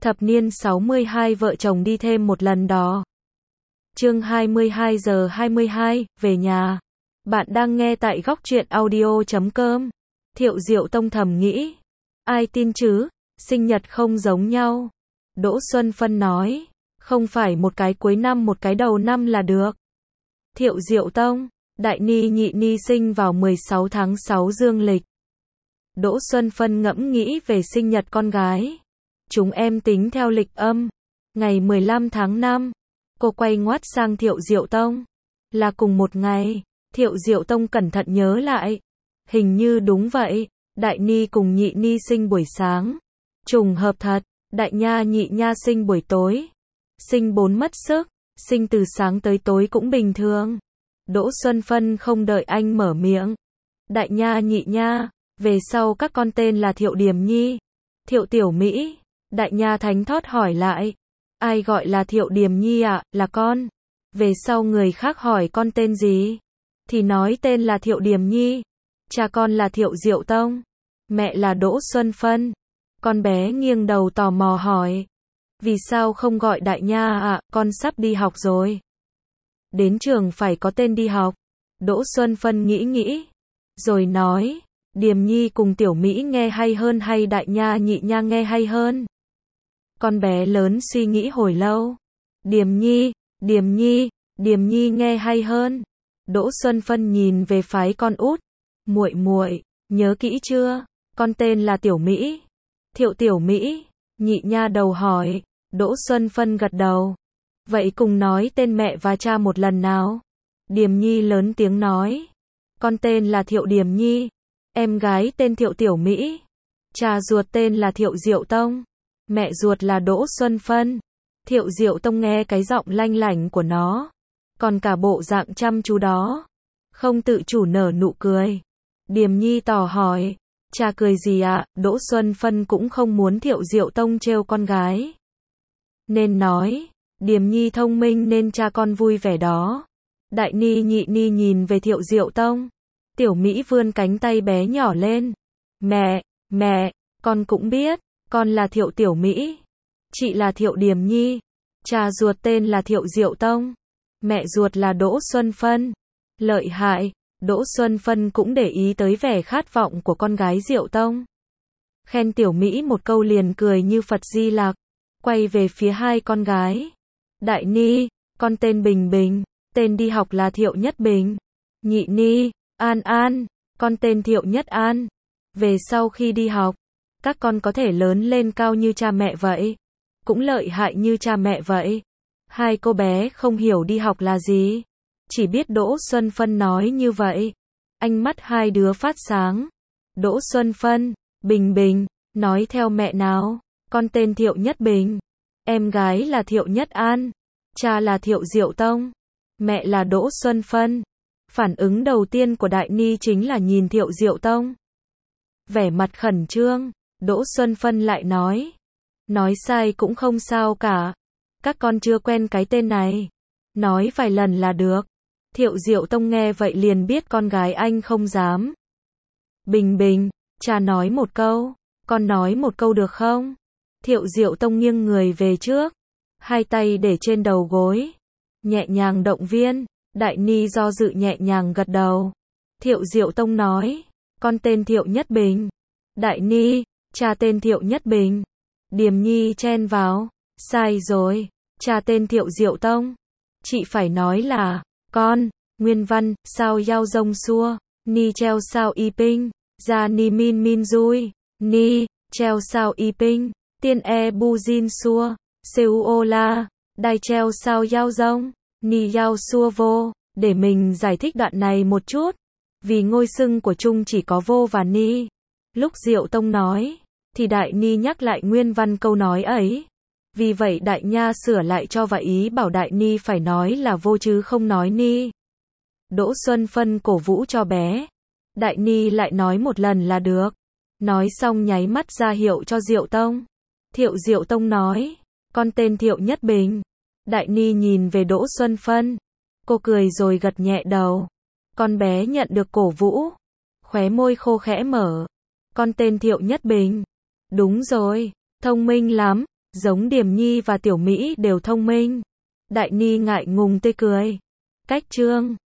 Thập niên 62 vợ chồng đi thêm một lần đó. Chương 22 giờ 22, về nhà. Bạn đang nghe tại góc truyện audio.com. Thiệu Diệu Tông thầm nghĩ. Ai tin chứ, sinh nhật không giống nhau. Đỗ Xuân Phân nói. Không phải một cái cuối năm một cái đầu năm là được. Thiệu Diệu Tông, đại ni nhị ni sinh vào 16 tháng 6 dương lịch. Đỗ Xuân Phân ngẫm nghĩ về sinh nhật con gái. Chúng em tính theo lịch âm. Ngày 15 tháng 5. Cô quay ngoắt sang Thiệu Diệu Tông. Là cùng một ngày. Thiệu Diệu Tông cẩn thận nhớ lại. Hình như đúng vậy. Đại ni cùng nhị ni sinh buổi sáng. Trùng hợp thật. Đại nha nhị nha sinh buổi tối. Sinh 4 mất sức. Sinh từ sáng tới tối cũng bình thường. Đỗ Xuân Phân không đợi anh mở miệng. Đại nha nhị nha. Về sau các con tên là Thiệu Điềm Nhi. Thiệu Tiểu Mỹ. Đại nha thánh thót hỏi lại. Ai gọi là Thiệu Điềm Nhi ạ? Là con. Về sau người khác hỏi con tên gì? Thì nói tên là Thiệu Điềm Nhi. Cha con là Thiệu Diệu Tông. Mẹ là Đỗ Xuân Phân. Con bé nghiêng đầu tò mò hỏi. Vì sao không gọi đại nha ạ? Con sắp đi học rồi. Đến trường phải có tên đi học. Đỗ Xuân Phân nghĩ. Rồi nói. Điềm Nhi cùng Tiểu Mỹ nghe hay hơn hay đại nha nhị nha nghe hay hơn? Con bé lớn suy nghĩ hồi lâu. Điềm Nhi, Điềm Nhi, Điềm Nhi nghe hay hơn. Đỗ Xuân Phân nhìn về phái con út. Muội muội, nhớ kỹ chưa? Con tên là Tiểu Mỹ. Thiệu Tiểu Mỹ. Nhị nha đầu hỏi. Đỗ Xuân Phân gật đầu. Vậy cùng nói tên mẹ và cha một lần nào? Điềm Nhi lớn tiếng nói. Con tên là Thiệu Điềm Nhi. Em gái tên Thiệu Tiểu Mỹ. Cha ruột tên là Thiệu Diệu Tông. Mẹ ruột là Đỗ Xuân Phân. Thiệu Diệu Tông nghe cái giọng lanh lảnh của nó. Còn cả bộ dạng chăm chú đó. Không tự chủ nở nụ cười. Điềm Nhi tò hỏi. Cha cười gì ạ? Đỗ Xuân Phân cũng không muốn Thiệu Diệu Tông trêu con gái. Nên nói. Điềm Nhi thông minh nên cha con vui vẻ đó. Đại ni nhị ni nhìn về Thiệu Diệu Tông. Tiểu Mỹ vươn cánh tay bé nhỏ lên. Mẹ, con cũng biết. Con là Thiệu Tiểu Mỹ. Chị là Thiệu Điềm Nhi. Cha ruột tên là Thiệu Diệu Tông. Mẹ ruột là Đỗ Xuân Phân. Lợi hại. Đỗ Xuân Phân cũng để ý tới vẻ khát vọng của con gái Diệu Tông. Khen Tiểu Mỹ một câu liền cười như Phật Di Lặc. Quay về phía hai con gái. Đại ni, con tên Bình Bình. Tên đi học là Thiệu Nhất Bình. Nhị ni, An, con tên Thiệu Nhất An. Về sau khi đi học, các con có thể lớn lên cao như cha mẹ vậy. Cũng lợi hại như cha mẹ vậy. Hai cô bé không hiểu đi học là gì. Chỉ biết Đỗ Xuân Phân nói như vậy. Ánh mắt hai đứa phát sáng. Đỗ Xuân Phân, Bình, nói theo mẹ nào. Con tên Thiệu Nhất Bình. Em gái là Thiệu Nhất An. Cha là Thiệu Diệu Tông. Mẹ là Đỗ Xuân Phân. Phản ứng đầu tiên của Đại Ni chính là nhìn Thiệu Diệu Tông. Vẻ mặt khẩn trương, Đỗ Xuân Phân lại nói. Nói sai cũng không sao cả. Các con chưa quen cái tên này. Nói vài lần là được. Thiệu Diệu Tông nghe vậy liền biết con gái anh không dám. Bình, cha nói một câu. Con nói một câu được không? Thiệu Diệu Tông nghiêng người về trước. Hai tay để trên đầu gối. Nhẹ nhàng động viên. Đại ni do dự nhẹ nhàng gật đầu. Thiệu Diệu Tông nói. Con tên Thiệu Nhất Bình. Đại ni, cha tên Thiệu Nhất Bình. Điềm Nhi chen vào. Sai rồi. Cha tên Thiệu Diệu Tông. Chị phải nói là. Con. Nguyên văn. Sao yao dông xua. Ni treo sao y ping. Ra ni min dui. Ni. Treo sao y ping. Tiên e bu jin xua. Seu ô la. Đai treo sao yao dông. Ni yao xua vô. Để mình giải thích đoạn này một chút. Vì ngôi xưng của Trung chỉ có vô và ni. Lúc Diệu Tông nói, thì Đại Ni nhắc lại nguyên văn câu nói ấy. Vì vậy Đại Nha sửa lại cho và ý bảo Đại Ni phải nói là vô chứ không nói ni. Đỗ Xuân Phân cổ vũ cho bé. Đại Ni lại nói một lần là được. Nói xong nháy mắt ra hiệu cho Diệu Tông. Thiệu Diệu Tông nói, con tên Thiệu Nhất Bình. Đại Ni nhìn về Đỗ Xuân Phân. Cô cười rồi gật nhẹ đầu. Con bé nhận được cổ vũ. Khóe môi khô khẽ mở. Con tên Thiệu Nhất Bình. Đúng rồi, thông minh lắm. Giống Điềm Nhi và Tiểu Mỹ đều thông minh. Đại Ni ngại ngùng tươi cười. Cách chương